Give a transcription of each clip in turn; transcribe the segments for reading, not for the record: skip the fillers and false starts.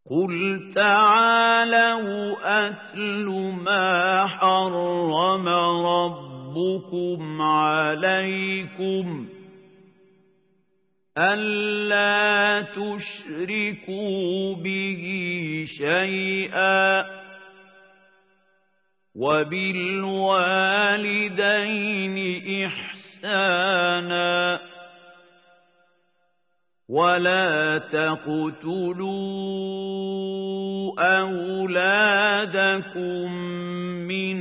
قُلْ تَعَالَوْا أَتْلُ مَا حَرَّمَ رَبُّكُمْ عَلَيْكُمْ أَلَّا تُشْرِكُوا بِهِ شَيْئًا وَبِالْوَالِدَيْنِ إِحْسَانًا وَلَا تَقْتُلُوا أَوْلَادَكُمْ مِنْ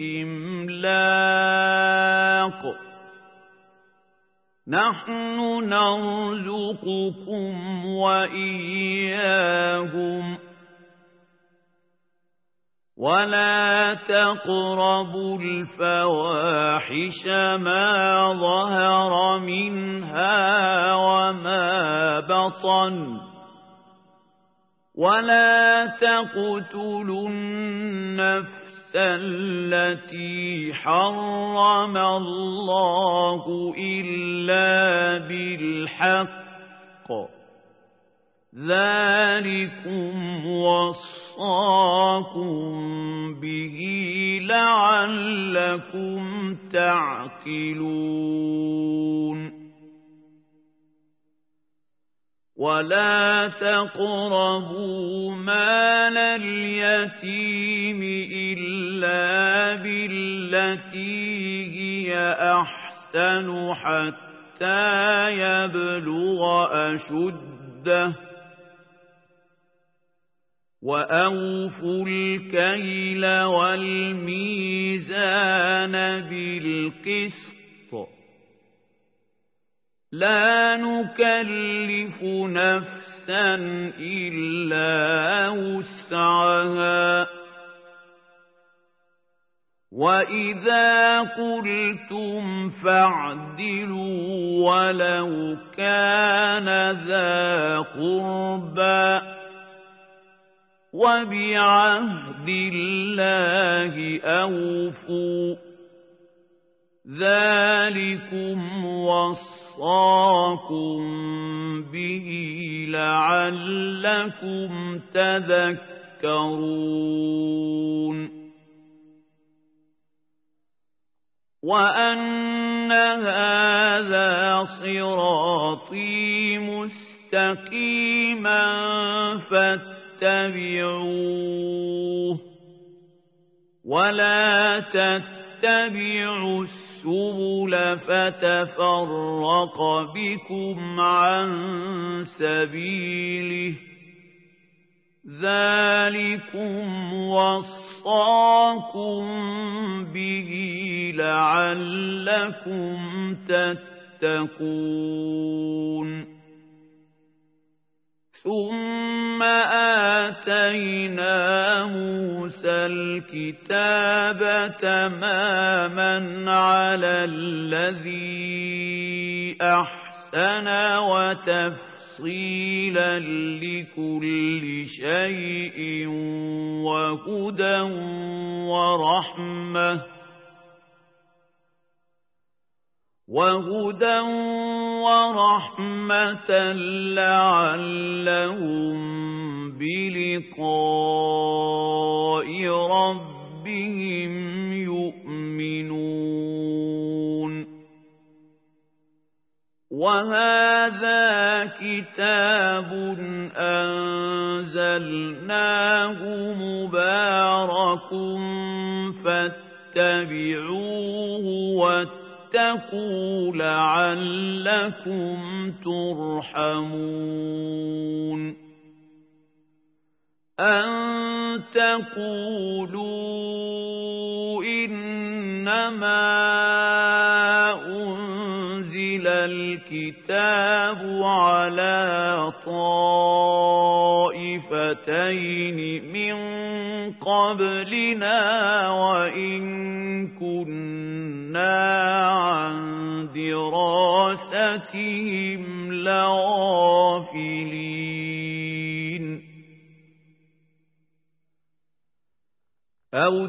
إِمْلَاقٍ نَحْنُ نَرْزُقُكُمْ وَإِيَّاهُمْ وَلَا تَقْرَبُوا الْفَوَاحِشَ مَا ظَهَرَ مِنْهَا وَمَا بَطَنَ وَلَا تَقْتُلُوا النَّفْسَ الَّتِي حَرَّمَ اللَّهُ إِلَّا بِالْحَقِّ ذَلِكُمْ وَصَّاكُمْ بِهِ لَعَلَّكُمْ تَعْقِلُونَ وَلَا تَقْرَبُوا مَالَ الْيَتِيمِ إِلَّا بِالَّتِي هِيَ أَحْسَنُ حَتَّى يَبْلُغَ أَشُدَّهُ وَأَوْفُوا الْكَيْلَ وَالْمِيزَانَ بِالْقِسْطِ لَا نُكَلِّفُ نَفْسًا إِلَّا وُسْعَهَا وَإِذَا قُلْتُمْ فَاعْدِلُوا وَلَوْ كَانَ ذَا قُرْبَى وَبِعَهْدِ اللَّهِ أَوْفُوا ذَلِكُمْ وَصَّاكُمْ بِهِ لَعَلَّكُمْ تَذَكَّرُونَ وَأَنَّ هَذَا صِرَاطِي مُسْتَقِيمًا فاتبعوه ولا تتبعوا السبل فتفرق بكم عن سبيله ذلكم وصاكم به لعلكم تتقون ثم آتينا موسى الكتاب تماما على الذي أحسن وتفصيلا لكل شيء وهدى ورحمة لعلهم بلقاء ربهم يؤمنون وهذا كتاب أنزلناه مبارك فاتبعوه واتقوا لعلكم ترحمون أن تقولوا إنما أنزل الكتاب على طائفتين من قبلنا وإن كنا عن دراستهم لغافلين أو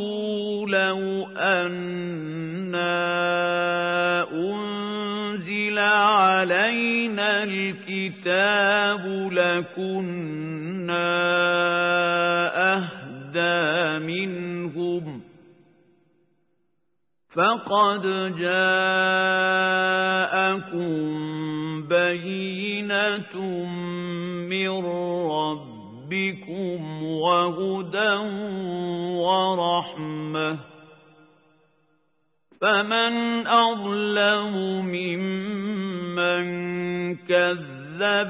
تقولوا لو أنا أنزل علينا الكتاب لكنا أهدى منهم فقد جاءكم بينة من ربكم وهدى ورحمة فمن أظلم ممن كذب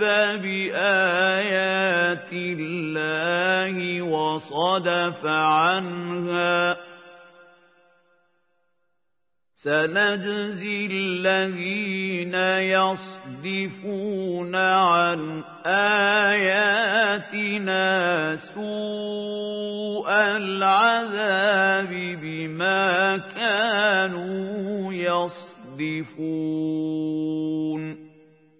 بآيات الله وصدف عنها سنجزي الذين يصدفون عن آياتنا سوء العذاب بما كانوا يصدفون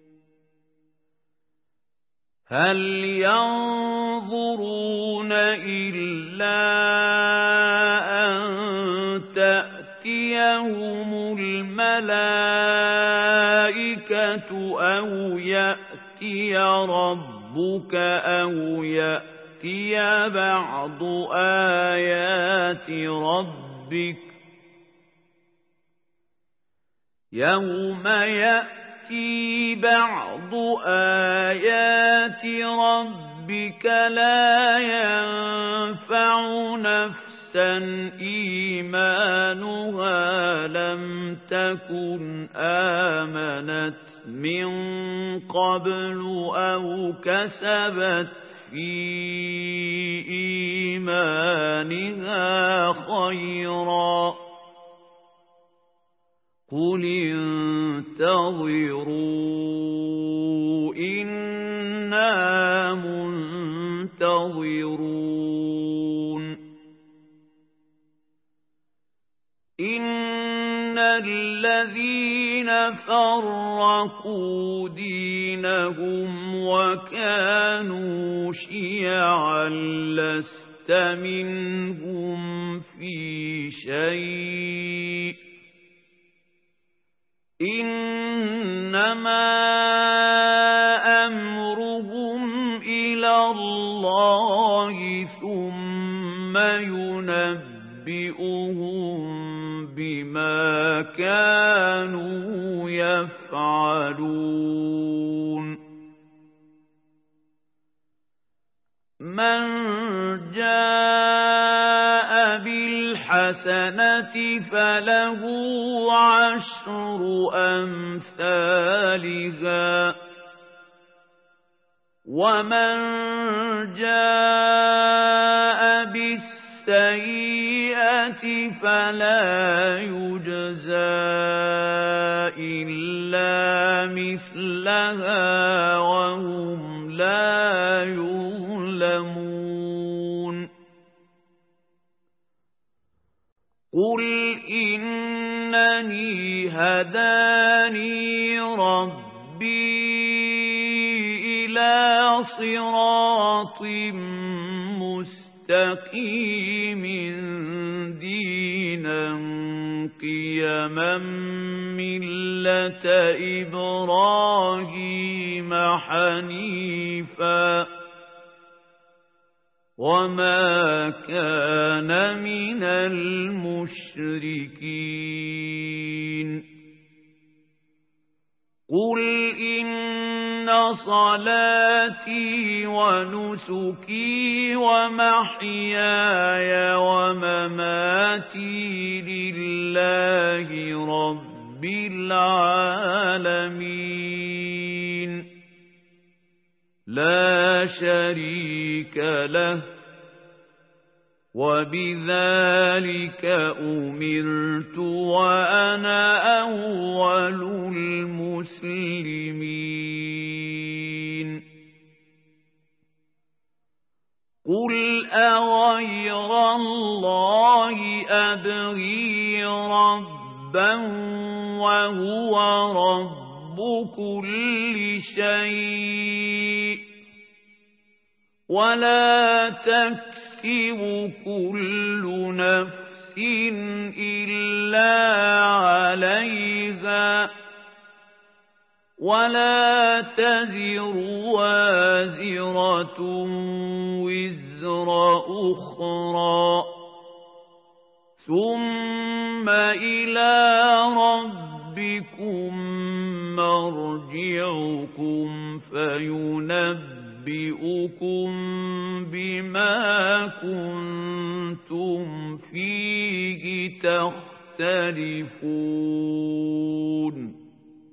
هل ينظرون إلا أن تأتيهم الملائكة أو يأتي ربك أو يأتي بعض آيات ربك يوم يأتي بعض آيات ربك لا ينفع نفسا إيمانها لم تكن آمنت من قبل أو كسبت في إيمانها خيرا قل انتظروا إنا منتظرون إن الذين فرقوا دينهم وكانوا شيعا لست منهم في شيء إنما أمرهم إلى الله ثم ينبئهم بما كانوا يفعلون من جاء بالحسنة فله عشر أمثالها ومن جاء بالسيئة فلا يجزى إلا مثلها وهم لا يظلمون قل إنني هداني ربي إلى صراط مستقيم دينا قيما ملة إبراهيم حنيفا وما كان من المشركين قل إن صلاتي ونسكي ومحياي ومماتي لله رب العالمين لا شريك له وبذلك أمرت وأنا أول المسلمين قل أغير الله أبغي ربا وهو رب كل شيء ولا تكسب كل نفس إلا عليها ولا تزر وازرة وزر أخرى ثم إلى ربكم مرجعكم فينبئكم بما كنتم فيه تختلفون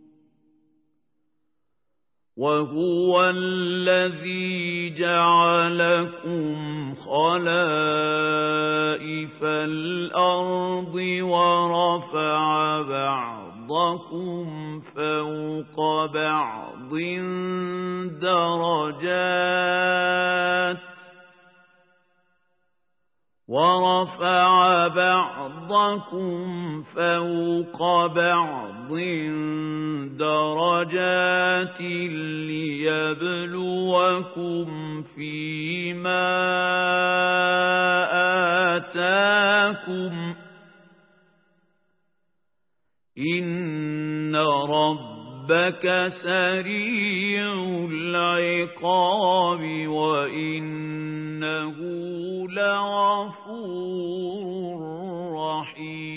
وهو الذي جعلكم خلائف الأرض ورفع بعضكم فوق بعض درجات ليبلوكم فيما آتاكم إن ربك سريع العقاب وإنه لغفور رحيم